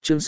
Chương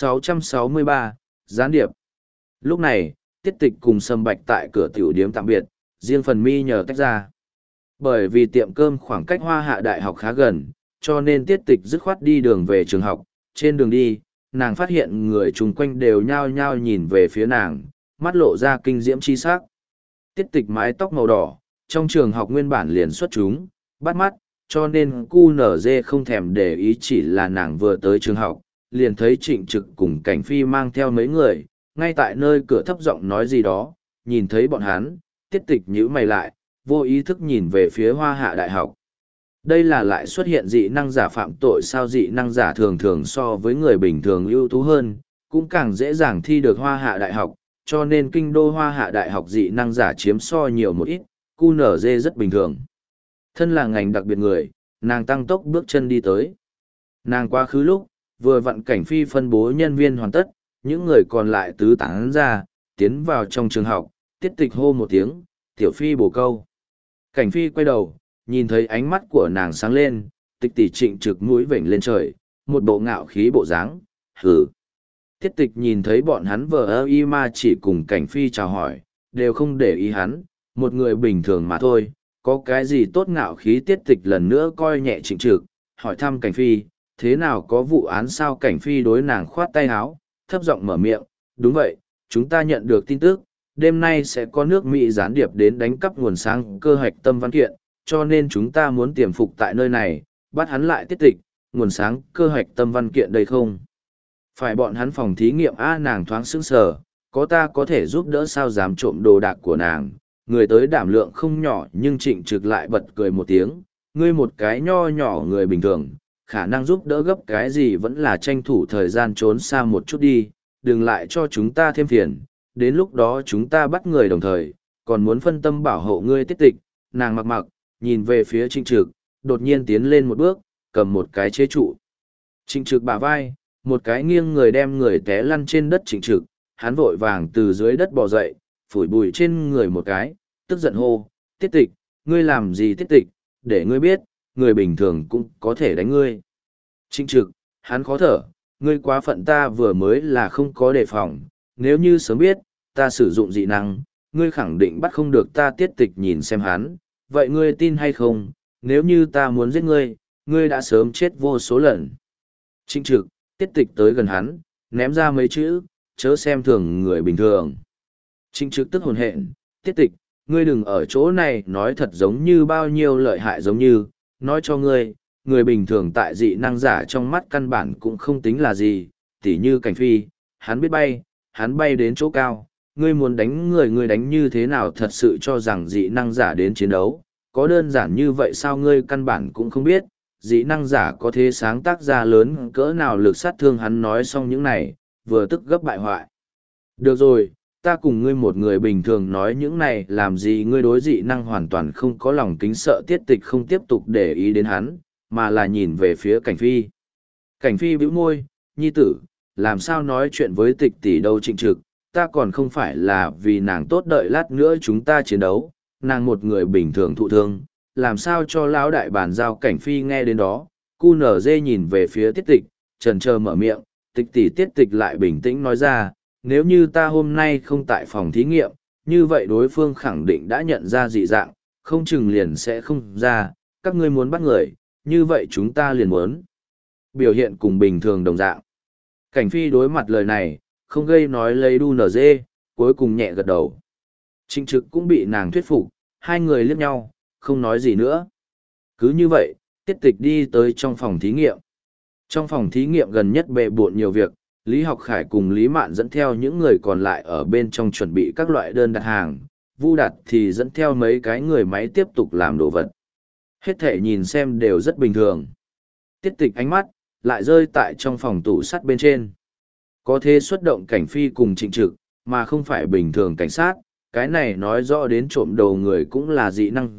663, Gián điệp. Lúc này, Tiết Tịch cùng Sâm Bạch tại cửa tiểu điếm tạm biệt, riêng phần mi nhờ tách ra. Bởi vì tiệm cơm khoảng cách Hoa Hạ Đại học khá gần, cho nên Tiết Tịch dứt khoát đi đường về trường học. Trên đường đi, nàng phát hiện người chung quanh đều nhao nhao nhìn về phía nàng, mắt lộ ra kinh diễm chi sắc. Tiết Tịch mái tóc màu đỏ, trong trường học nguyên bản liền xuất chúng, bắt mắt, cho nên QNZ không thèm để ý, chỉ là nàng vừa tới trường học, liền thấy Trịnh Trực cùng Cảnh Phi mang theo mấy người, ngay tại nơi cửa thấp giọng nói gì đó, nhìn thấy bọn hắn, Tiết Tịch nhíu mày lại, vô ý thức nhìn về phía Hoa Hạ Đại học. Đây là lại xuất hiện dị năng giả phạm tội sao? Dị năng giả thường thường so với người bình thường ưu tú hơn, cũng càng dễ dàng thi được Hoa Hạ Đại học, cho nên kinh đô Hoa Hạ Đại học dị năng giả chiếm so nhiều một ít, QNZ rất bình thường. Thân là ngành đặc biệt người, nàng tăng tốc bước chân đi tới. Nàng quá khứ lúc, vừa vặn Cảnh Phi phân bố nhân viên hoàn tất, những người còn lại tứ tán ra, tiến vào trong trường học, Tiết Tịch hô một tiếng, Tiểu Phi bổ câu. Cảnh Phi quay đầu, nhìn thấy ánh mắt của nàng sáng lên, Tịch tỷ Trịnh Trực mũi vểnh lên trời, một bộ ngạo khí bộ dáng, hừ. Tiết Tịch nhìn thấy bọn hắn vờ y ma chỉ cùng Cảnh Phi chào hỏi, đều không để ý hắn, một người bình thường mà thôi, có cái gì tốt ngạo khí? Tiết Tịch lần nữa coi nhẹ Trịnh Trực, hỏi thăm Cảnh Phi, thế nào, có vụ án sao? Cảnh Phi đối nàng khoát tay áo, thấp giọng mở miệng, đúng vậy, chúng ta nhận được tin tức, đêm nay sẽ có nước Mỹ gián điệp đến đánh cắp nguồn sáng cơ hạch tâm văn kiện, cho nên chúng ta muốn tiềm phục tại nơi này, bắt hắn lại. Tiết Tịch, nguồn sáng cơ hạch tâm văn kiện đây không phải bọn hắn phòng thí nghiệm a? Nàng thoáng sững sờ, có ta có thể giúp đỡ sao? Dám trộm đồ đạc của nàng, người tới đảm lượng không nhỏ. Nhưng Trịnh Trực lại bật cười một tiếng, ngươi một cái nho nhỏ người bình thường, khả năng giúp đỡ gấp cái gì? Vẫn là tranh thủ thời gian trốn xa một chút đi, đừng lại cho chúng ta thêm phiền, đến lúc đó chúng ta bắt người đồng thời, còn muốn phân tâm bảo hộ ngươi. Tiết Tịch, nàng mặc, nhìn về phía Trịnh Trực, đột nhiên tiến lên một bước, cầm một cái chế trụ Trịnh Trực bả vai, một cái nghiêng người đem người té lăn trên đất. Trịnh Trực, hắn vội vàng từ dưới đất bò dậy, phủi bụi trên người một cái, tức giận hô, Tiết Tịch, ngươi làm gì? Tiết Tịch, để ngươi biết, người bình thường cũng có thể đánh ngươi. Trịnh Trực, hắn khó thở, ngươi quá phận, ta vừa mới là không có đề phòng, nếu như sớm biết, ta sử dụng dị năng, ngươi khẳng định bắt không được ta. Tiết Tịch nhìn xem hắn, vậy ngươi tin hay không, nếu như ta muốn giết ngươi, ngươi đã sớm chết vô số lần. Trịnh Trực, Tiết Tịch tới gần hắn, ném ra mấy chữ, chớ xem thường người bình thường. Trịnh Trực tức hồn hện, Tiết Tịch, ngươi đừng ở chỗ này nói thật giống như bao nhiêu lợi hại, giống như, nói cho ngươi, người bình thường tại dị năng giả trong mắt căn bản cũng không tính là gì, tỉ như Cảnh Phi, hắn biết bay, hắn bay đến chỗ cao, ngươi muốn đánh người, ngươi đánh như thế nào? Thật sự cho rằng dị năng giả đến chiến đấu, có đơn giản như vậy sao? Ngươi căn bản cũng không biết, dị năng giả có thế sáng tác ra lớn cỡ nào lực sát thương. Hắn nói xong những này, vừa tức gấp bại hoại. Được rồi, ta cùng ngươi một người bình thường nói những này làm gì? Ngươi đối dị năng hoàn toàn không có lòng kính sợ. Tiết Tịch không tiếp tục để ý đến hắn, mà là nhìn về phía Cảnh Phi. Cảnh Phi bĩu môi, nhi tử, làm sao nói chuyện với Tịch tỷ đâu? Trịnh Trực, ta còn không phải là vì nàng tốt, đợi lát nữa chúng ta chiến đấu, nàng một người bình thường thụ thương, làm sao cho lão đại bàn giao? Cảnh Phi nghe đến đó, QNZ nhìn về phía Tiết Tịch, chần chờ mở miệng, Tịch tỷ. Tiết Tịch lại bình tĩnh nói ra, nếu như ta hôm nay không tại phòng thí nghiệm, như vậy đối phương khẳng định đã nhận ra dị dạng, không chừng liền sẽ không ra, các ngươi muốn bắt người, như vậy chúng ta liền muốn biểu hiện cùng bình thường đồng dạng. Cảnh Phi đối mặt lời này, không gây nói lấy đu nở dê, cuối cùng nhẹ gật đầu. Trịnh Trực cũng bị nàng thuyết phục, hai người liếc nhau, không nói gì nữa. Cứ như vậy, Tiết Tịch đi tới trong phòng thí nghiệm. Trong phòng thí nghiệm gần nhất bề bộn nhiều việc, Lý Học Khải cùng Lý Mạn dẫn theo những người còn lại ở bên trong chuẩn bị các loại đơn đặt hàng, Vu Đạt thì dẫn theo mấy cái người máy tiếp tục làm đồ vật. Hết thể nhìn xem đều rất bình thường. Tiết Tịch ánh mắt lại rơi tại trong phòng tủ sắt bên trên. Có thể xuất động Cảnh Phi cùng Trịnh Trực, mà không phải bình thường cảnh sát, cái này nói rõ đến trộm đầu người cũng là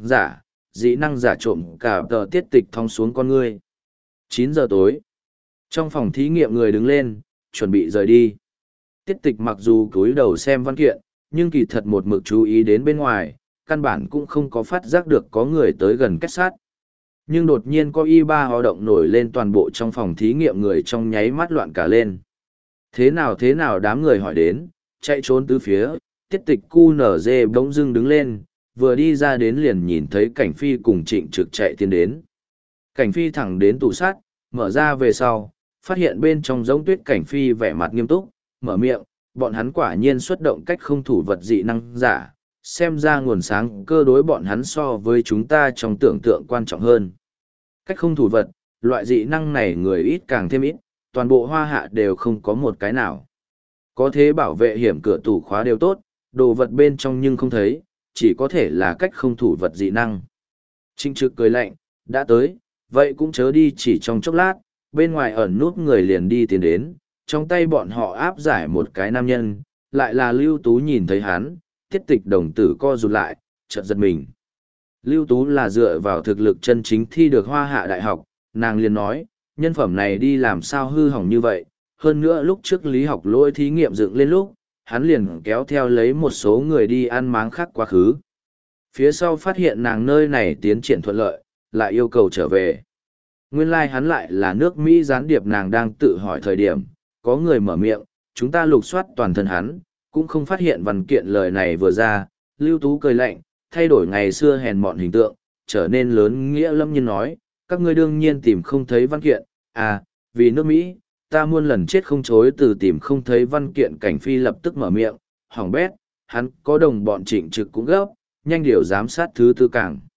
dị năng giả trộm cả tờ. Tiết Tịch thong xuống con ngươi. 9 giờ tối. Trong phòng thí nghiệm người đứng lên, chuẩn bị rời đi. Tiết Tịch mặc dù cúi đầu xem văn kiện, nhưng kỳ thật một mực chú ý đến bên ngoài, căn bản cũng không có phát giác được có người tới gần kết sát. Nhưng đột nhiên có y ba hoạt động nổi lên, toàn bộ trong phòng thí nghiệm người trong nháy mắt loạn cả lên. Thế nào đám người hỏi đến, chạy trốn tứ phía, tiết tịch cu nở dê bỗng dưng đứng lên, vừa đi ra đến liền nhìn thấy cảnh phi cùng trịnh trực chạy tiến đến. Cảnh phi thẳng đến tủ sắt, mở ra về sau, phát hiện bên trong giống tuyết cảnh phi vẻ mặt nghiêm túc, mở miệng, bọn hắn quả nhiên xuất động cách không thủ vật dị năng giả, xem ra nguồn sáng cơ đối bọn hắn so với chúng ta trong tưởng tượng quan trọng hơn. Cách không thủ vật, loại dị năng này người ít càng thêm ít, toàn bộ hoa hạ đều không có một cái nào. Có thế bảo vệ hiểm cửa tủ khóa đều tốt, đồ vật bên trong nhưng không thấy, chỉ có thể là cách không thủ vật dị năng. Trinh trực cười lạnh, đã tới, vậy cũng chớ đi chỉ trong chốc lát, bên ngoài ẩn nút người liền đi tiến đến, trong tay bọn họ áp giải một cái nam nhân, lại là Lưu Tú nhìn thấy hắn, tiết tịch đồng tử co rụt lại, chợt giật mình. Lưu Tú là dựa vào thực lực chân chính thi được hoa hạ đại học, nàng liền nói, nhân phẩm này đi làm sao hư hỏng như vậy, hơn nữa lúc trước lý học lỗi thí nghiệm dựng lên lúc, hắn liền kéo theo lấy một số người đi ăn máng khác quá khứ. Phía sau phát hiện nàng nơi này tiến triển thuận lợi, lại yêu cầu trở về. Nguyên lai hắn lại là nước Mỹ gián điệp, nàng đang tự hỏi thời điểm, có người mở miệng, chúng ta lục soát toàn thân hắn, cũng không phát hiện văn kiện lời này vừa ra, Lưu Tú cười lạnh, thay đổi ngày xưa hèn mọn hình tượng, trở nên lớn nghĩa lâm nhiên nói, các ngươi đương nhiên tìm không thấy văn kiện, à, vì nước Mỹ, ta muôn lần chết không chối từ tìm không thấy văn kiện. Cảnh phi lập tức mở miệng, hỏng bét, hắn có đồng bọn trịnh trực cũng gấp, nhanh điều giám sát thứ tư cảng.